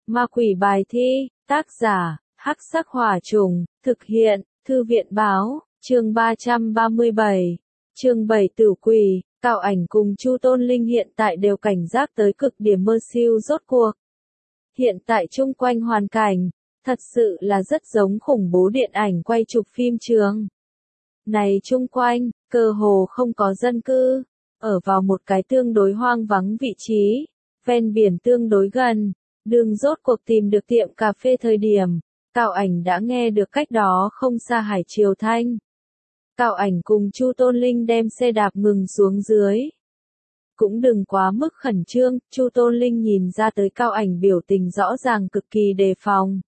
Ma quỷ bài thi, tác giả, Hắc Sắc Hỏa Trùng, thực hiện, Thư viện báo, chương 337, chương 7 Tử Quỷ, Cao Ảnh cùng Chu Tôn Linh hiện tại đều cảnh giác tới cực điểm mơ siêu rốt cuộc. Hiện tại chung quanh hoàn cảnh, thật sự là rất giống khủng bố điện ảnh quay chụp phim trường. Này chung quanh, cơ hồ không có dân cư, ở vào một cái tương đối hoang vắng vị trí, ven biển tương đối gần, đường rốt cuộc tìm được tiệm cà phê thời điểm, Cao Ảnh đã nghe được cách đó không xa hải triều thanh. Cao Ảnh cùng Chu Tôn Linh đem xe đạp ngừng xuống dưới. Cũng đừng quá mức khẩn trương, Chu Tôn Linh nhìn ra tới Cao Ảnh biểu tình rõ ràng cực kỳ đề phòng.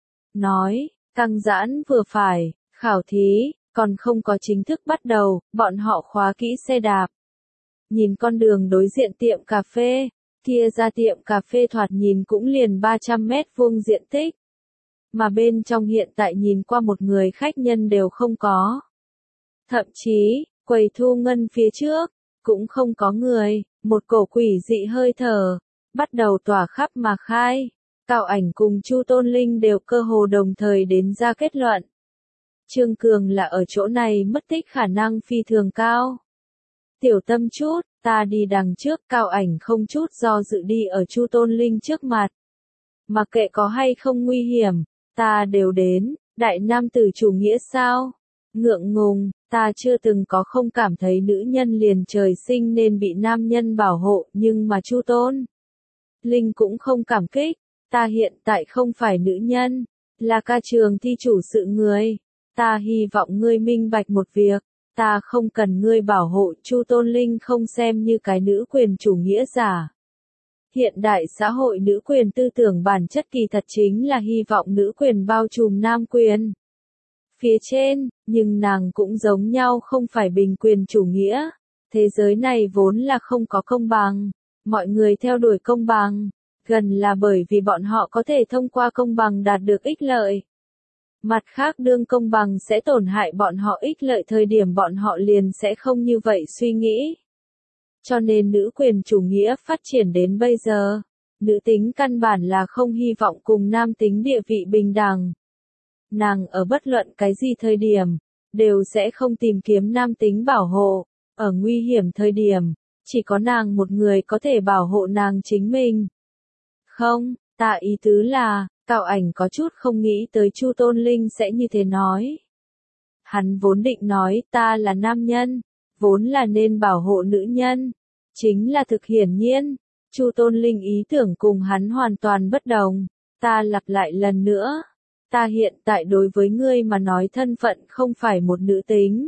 Nói, căng giãn vừa phải, khảo thí, còn không có chính thức bắt đầu, bọn họ khóa kỹ xe đạp. Nhìn con đường đối diện tiệm cà phê, kia ra tiệm cà phê thoạt nhìn cũng liền 300 mét vuông diện tích. Mà bên trong hiện tại nhìn qua một người khách nhân đều không có. Thậm chí, quầy thu ngân phía trước, cũng không có người, một cổ quỷ dị hơi thở, bắt đầu tỏa khắp mà khai. Cao Ảnh cùng Chu Tôn Linh đều cơ hồ đồng thời đến ra kết luận. Trương Cường là ở chỗ này mất tích khả năng phi thường cao. Tiểu tâm chút, ta đi đằng trước, Cao Ảnh không chút do dự đi ở Chu Tôn Linh trước mặt. Mặc kệ có hay không nguy hiểm, ta đều đến, đại nam tử chủ nghĩa sao? Ngượng ngùng, ta chưa từng có không cảm thấy nữ nhân liền trời sinh nên bị nam nhân bảo hộ, nhưng mà Chu Tôn Linh cũng không cảm kích, ta hiện tại không phải nữ nhân, là ca trường thi chủ sự người, ta hy vọng ngươi minh bạch một việc, ta không cần ngươi bảo hộ. Chu Tôn Linh không xem như cái nữ quyền chủ nghĩa giả. Hiện đại xã hội nữ quyền tư tưởng bản chất kỳ thật chính là hy vọng nữ quyền bao trùm nam quyền. Phía trên, nhưng nàng cũng giống nhau không phải bình quyền chủ nghĩa. Thế giới này vốn là không có công bằng. Mọi người theo đuổi công bằng, gần là bởi vì bọn họ có thể thông qua công bằng đạt được ích lợi. Mặt khác đương công bằng sẽ tổn hại bọn họ ích lợi thời điểm bọn họ liền sẽ không như vậy suy nghĩ. Cho nên nữ quyền chủ nghĩa phát triển đến bây giờ, nữ tính căn bản là không hy vọng cùng nam tính địa vị bình đẳng. Nàng ở bất luận cái gì thời điểm, đều sẽ không tìm kiếm nam tính bảo hộ, ở nguy hiểm thời điểm, chỉ có nàng một người có thể bảo hộ nàng chính mình. Không, ta ý tứ là, Cao Ảnh có chút không nghĩ tới Chu Tôn Linh sẽ như thế nói. Hắn vốn định nói ta là nam nhân, vốn là nên bảo hộ nữ nhân. Chính là thực hiển nhiên, Chu Tôn Linh ý tưởng cùng hắn hoàn toàn bất đồng. Ta lặp lại lần nữa, ta hiện tại đối với ngươi mà nói thân phận không phải một nữ tính,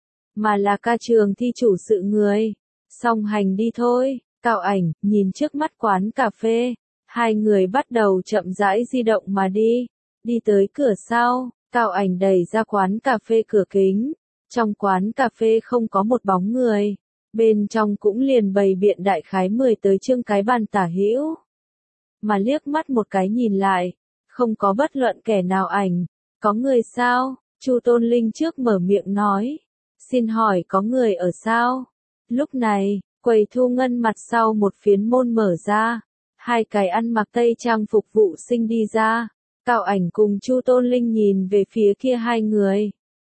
mà là ca trường thi chủ sự người. Song hành đi thôi. Cao Ảnh nhìn trước mắt quán cà phê, hai người bắt đầu chậm rãi di động mà đi. Đi tới cửa sau, Cao Ảnh đẩy ra quán cà phê cửa kính. Trong quán cà phê không có một bóng người. Bên trong cũng liền bày biện đại khái 10 tới chương cái bàn tả hữu. Mà liếc mắt một cái nhìn lại, không có bất luận kẻ nào ảnh. Có người sao? Chu Tôn Linh trước mở miệng nói. Xin hỏi có người ở sao? Lúc này, quầy thu ngân mặt sau một phiến môn mở ra. Hai cái ăn mặc tây trang phục vụ sinh đi ra. Cao Ảnh cùng Chu Tôn Linh nhìn về phía kia hai người.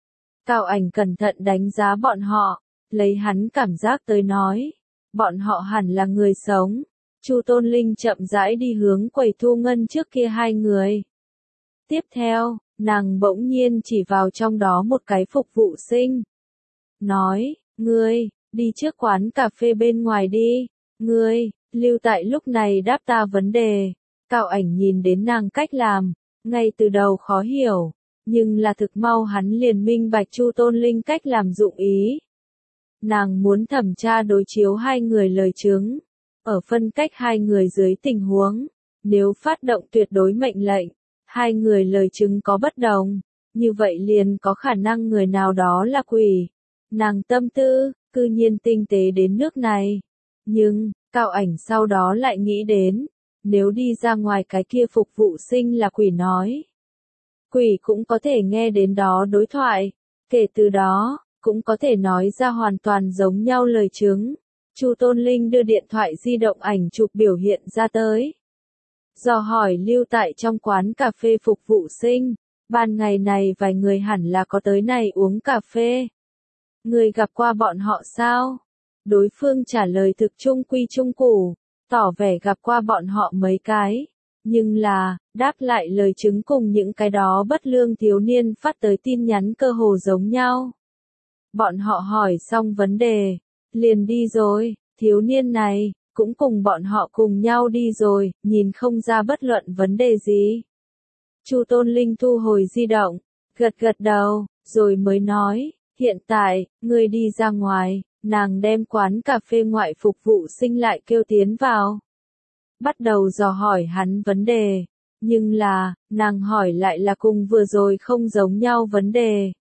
Cao Ảnh cẩn thận đánh giá bọn họ, lấy hắn cảm giác tới nói. Bọn họ hẳn là người sống. Chu Tôn Linh chậm rãi đi hướng quầy thu ngân trước kia hai người. Tiếp theo, nàng bỗng nhiên chỉ vào trong đó một cái phục vụ sinh. Nói, ngươi, đi trước quán cà phê bên ngoài đi. Ngươi, lưu tại lúc này đáp ta vấn đề. Cao Ảnh nhìn đến nàng cách làm, ngay từ đầu khó hiểu, nhưng là thực mau hắn liền minh bạch Chu Tôn Linh cách làm dụng ý. Nàng muốn thẩm tra đối chiếu hai người lời chứng, ở phân cách hai người dưới tình huống, nếu phát động tuyệt đối mệnh lệnh, hai người lời chứng có bất đồng, như vậy liền có khả năng người nào đó là quỷ. Nàng tâm tư, cư nhiên tinh tế đến nước này. Nhưng, Cao Ảnh sau đó lại nghĩ đến, nếu đi ra ngoài cái kia phục vụ sinh là quỷ nói. Quỷ cũng có thể nghe đến đó đối thoại, kể từ đó, cũng có thể nói ra hoàn toàn giống nhau lời chứng. Chu Tôn Linh đưa điện thoại di động ảnh chụp biểu hiện ra tới. dò hỏi lưu tại trong quán cà phê phục vụ sinh, ban ngày này vài người hẳn là có tới này uống cà phê. Người gặp qua bọn họ sao? Đối phương trả lời thực trung quy trung củ, tỏ vẻ gặp qua bọn họ mấy cái. Nhưng là, đáp lại lời chứng cùng những cái đó bất lương thiếu niên phát tới tin nhắn cơ hồ giống nhau. Bọn họ hỏi xong vấn đề, liền đi rồi, thiếu niên này, cũng cùng bọn họ cùng nhau đi rồi, nhìn không ra bất luận vấn đề gì. Chu Tôn Linh thu hồi di động, gật gật đầu, rồi mới nói, hiện tại, người đi ra ngoài, nàng đem quán cà phê ngoại phục vụ sinh lại kêu tiến vào. Bắt đầu dò hỏi hắn vấn đề, nhưng là, nàng hỏi lại là cùng vừa rồi không giống nhau vấn đề.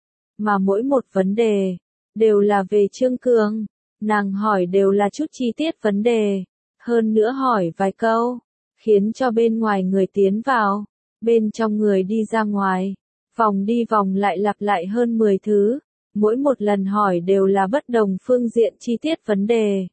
Mà mỗi một vấn đề, đều là về Trương Cường, nàng hỏi đều là chút chi tiết vấn đề, hơn nữa hỏi vài câu, khiến cho bên ngoài người tiến vào, bên trong người đi ra ngoài, vòng đi vòng lại lặp lại hơn 10 thứ, mỗi một lần hỏi đều là bất đồng phương diện chi tiết vấn đề.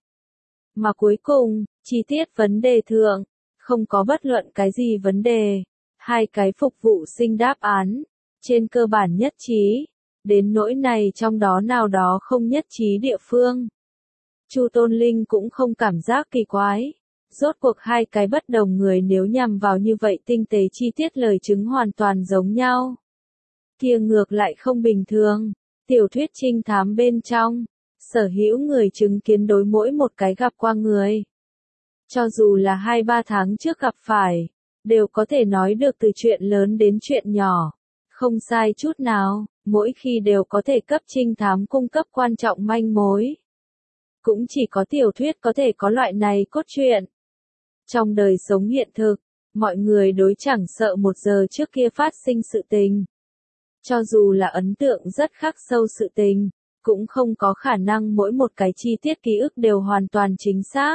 Mà cuối cùng, chi tiết vấn đề thượng, không có bất luận cái gì vấn đề, hai cái phục vụ sinh đáp án, trên cơ bản nhất trí, đến nỗi này trong đó nào đó không nhất trí địa phương. Chu Tôn Linh cũng không cảm giác kỳ quái, rốt cuộc hai cái bất đồng người nếu nhằm vào như vậy tinh tế chi tiết lời chứng hoàn toàn giống nhau. Kia ngược lại không bình thường, tiểu thuyết trinh thám bên trong, sở hữu người chứng kiến đối mỗi một cái gặp qua người. Cho dù là 2-3 tháng trước gặp phải, đều có thể nói được từ chuyện lớn đến chuyện nhỏ, không sai chút nào, mỗi khi đều có thể cấp trinh thám cung cấp quan trọng manh mối. Cũng chỉ có tiểu thuyết có thể có loại này cốt truyện. Trong đời sống hiện thực, mọi người đối chẳng sợ 1 giờ trước kia phát sinh sự tình. Cho dù là ấn tượng rất khắc sâu sự tình, cũng không có khả năng mỗi một cái chi tiết ký ức đều hoàn toàn chính xác.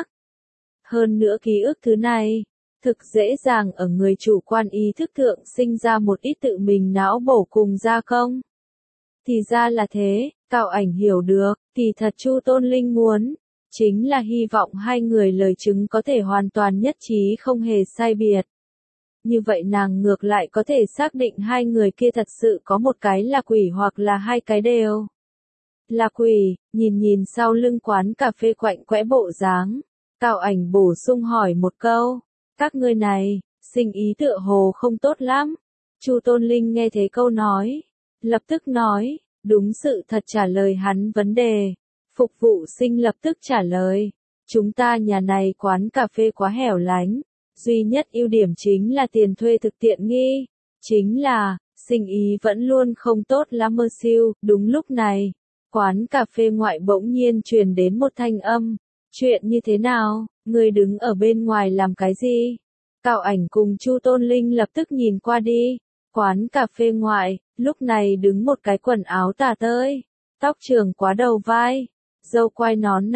Hơn nữa ký ức thứ này, thực dễ dàng ở người chủ quan ý thức thượng sinh ra một ít tự mình não bổ cùng gia công. Thì ra là thế, Cao Ảnh hiểu được, thì thật Chu Tôn Linh muốn, chính là hy vọng hai người lời chứng có thể hoàn toàn nhất trí không hề sai biệt. Như vậy nàng ngược lại có thể xác định hai người kia thật sự có một cái là quỷ hoặc là hai cái đều là quỷ. Nhìn nhìn sau lưng quán cà phê quạnh quẽ bộ dáng, Cao Ảnh bổ sung hỏi một câu, các ngươi này, sinh ý tựa hồ không tốt lắm. Chu Tôn Linh nghe thấy câu nói, lập tức nói, đúng sự thật trả lời hắn vấn đề. Phục vụ sinh lập tức trả lời, chúng ta nhà này quán cà phê quá hẻo lánh, duy nhất ưu điểm chính là tiền thuê thực tiện nghi, chính là, sinh ý vẫn luôn không tốt lắm mơ siêu. Đúng lúc này, quán cà phê ngoại bỗng nhiên truyền đến một thanh âm, chuyện như thế nào, người đứng ở bên ngoài làm cái gì? Cao Ảnh cùng Chu Tôn Linh lập tức nhìn qua đi, quán cà phê ngoại, lúc này đứng một cái quần áo tả tơi, tóc trường quá đầu vai, râu quai nón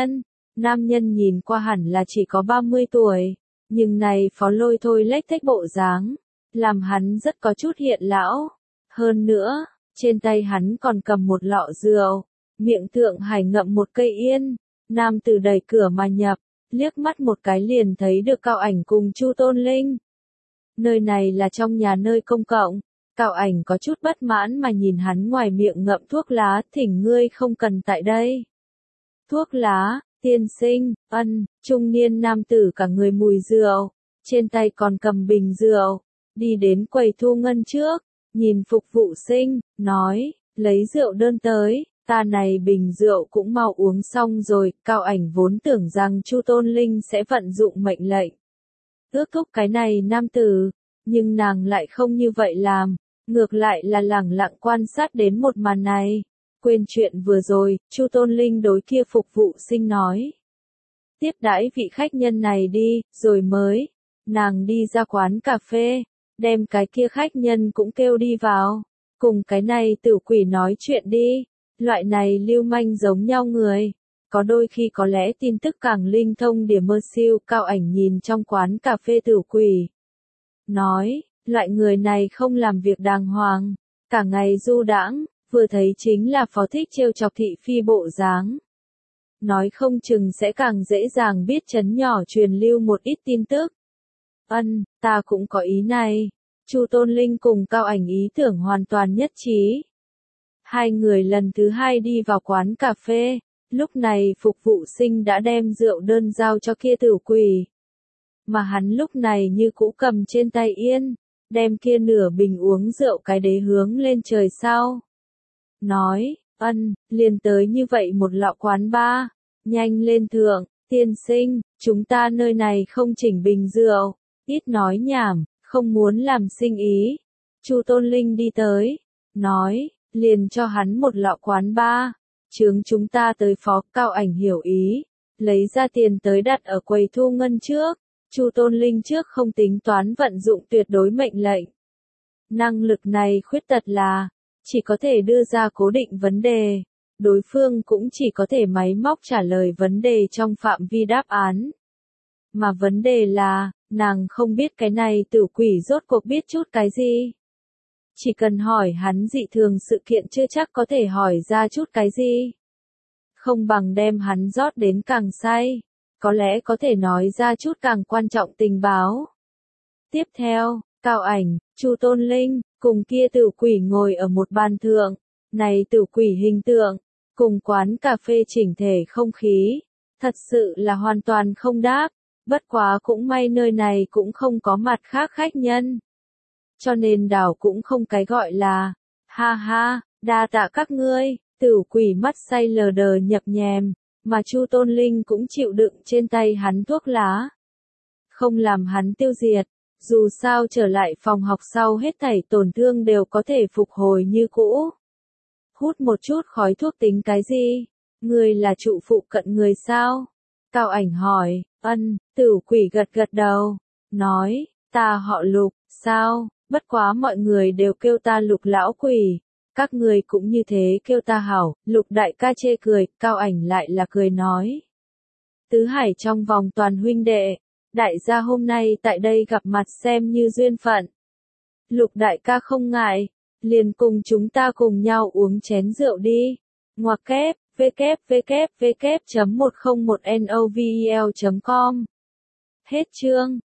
nam nhân nhìn qua hẳn là chỉ có 30 tuổi, nhưng này phó lôi thôi lếch thếch bộ dáng, làm hắn rất có chút hiện lão. Hơn nữa, trên tay hắn còn cầm một lọ rượu, miệng thượng hải ngậm một cây yên. Nam tử đẩy cửa mà nhập, liếc mắt một cái liền thấy được Cao Ảnh cùng Chu Tôn Linh. Nơi này là trong nhà nơi công cộng, Cao Ảnh có chút bất mãn mà nhìn hắn ngoài miệng ngậm thuốc lá, thỉnh ngươi không cần tại đây. Thuốc lá, tiên sinh, trung niên nam tử cả người mùi rượu, trên tay còn cầm bình rượu, đi đến quầy thu ngân trước, nhìn phục vụ sinh, nói, lấy rượu đơn tới. Ta này bình rượu cũng mau uống xong rồi. Cao Ảnh vốn tưởng rằng Chu Tôn Linh sẽ vận dụng mệnh lệnh ước thúc cái này nam tử, nhưng nàng lại không như vậy làm, ngược lại là lẳng lặng quan sát đến một màn này. Quên chuyện vừa rồi, Chu Tôn Linh đối kia phục vụ sinh nói, tiếp đãi vị khách nhân này đi, rồi mới, nàng đi ra quán cà phê, đem cái kia khách nhân cũng kêu đi vào, cùng cái này tử quỷ nói chuyện đi. Loại này lưu manh giống nhau người, có đôi khi có lẽ tin tức càng linh thông điểm mơ siêu. Cao Ảnh nhìn trong quán cà phê tử quỷ, nói, loại người này không làm việc đàng hoàng, cả ngày du đãng, vừa thấy chính là phó thích trêu chọc thị phi bộ dáng. Nói không chừng sẽ càng dễ dàng biết chấn nhỏ truyền lưu một ít tin tức. Ta cũng có ý này. Chu Tôn Linh cùng Cao Ảnh ý tưởng hoàn toàn nhất trí. Hai người lần thứ hai đi vào quán cà phê, lúc này phục vụ sinh đã đem rượu đơn giao cho kia tử quỷ. Mà hắn lúc này như cũ cầm trên tay yên, đem kia nửa bình uống rượu cái đế hướng lên trời sao. Nói, liền tới như vậy một lọ quán ba, nhanh lên thượng, tiên sinh, chúng ta nơi này không chỉnh bình rượu, ít nói nhảm, không muốn làm sinh ý. Chu Tôn Linh đi tới, nói, liền cho hắn một lọ quán ba, chướng chúng ta tới phó. Cao Ảnh hiểu ý, lấy ra tiền tới đặt ở quầy thu ngân trước. Chu Tôn Linh trước không tính toán vận dụng tuyệt đối mệnh lệnh. Năng lực này khuyết tật là, chỉ có thể đưa ra cố định vấn đề, đối phương cũng chỉ có thể máy móc trả lời vấn đề trong phạm vi đáp án. Mà vấn đề là, nàng không biết cái này tử quỷ rốt cuộc biết chút cái gì. Chỉ cần hỏi hắn dị thường sự kiện chưa chắc có thể hỏi ra chút cái gì. Không bằng đem hắn rót đến càng say, có lẽ có thể nói ra chút càng quan trọng tình báo. Tiếp theo, Cao Ảnh, Chu Tôn Linh, cùng kia tử quỷ ngồi ở một bàn thượng, này tử quỷ hình tượng, cùng quán cà phê chỉnh thể không khí, thật sự là hoàn toàn không đáp, bất quá cũng may nơi này cũng không có mặt khác khách nhân. Cho nên đảo cũng không cái gọi là, ha ha, đa tạ các ngươi, tử quỷ mắt say lờ đờ nhập nhèm, mà Chu Tôn Linh cũng chịu đựng trên tay hắn thuốc lá. Không làm hắn tiêu diệt, dù sao trở lại phòng học sau hết thảy tổn thương đều có thể phục hồi như cũ. Hút một chút khói thuốc tính cái gì? Người là trụ phụ cận người sao? Cao Ảnh hỏi, tử quỷ gật gật đầu, nói, ta họ Lục, sao, bất quá mọi người đều kêu ta Lục lão quỷ, các người cũng như thế kêu ta hảo. Lục đại ca chê cười, Cao Ảnh lại là cười nói. Tứ Hải trong vòng toàn huynh đệ, đại gia hôm nay tại đây gặp mặt xem như duyên phận. Lục đại ca không ngại, liền cùng chúng ta cùng nhau uống chén rượu đi. Ngoặc kép, www.101novel.com. Hết chương.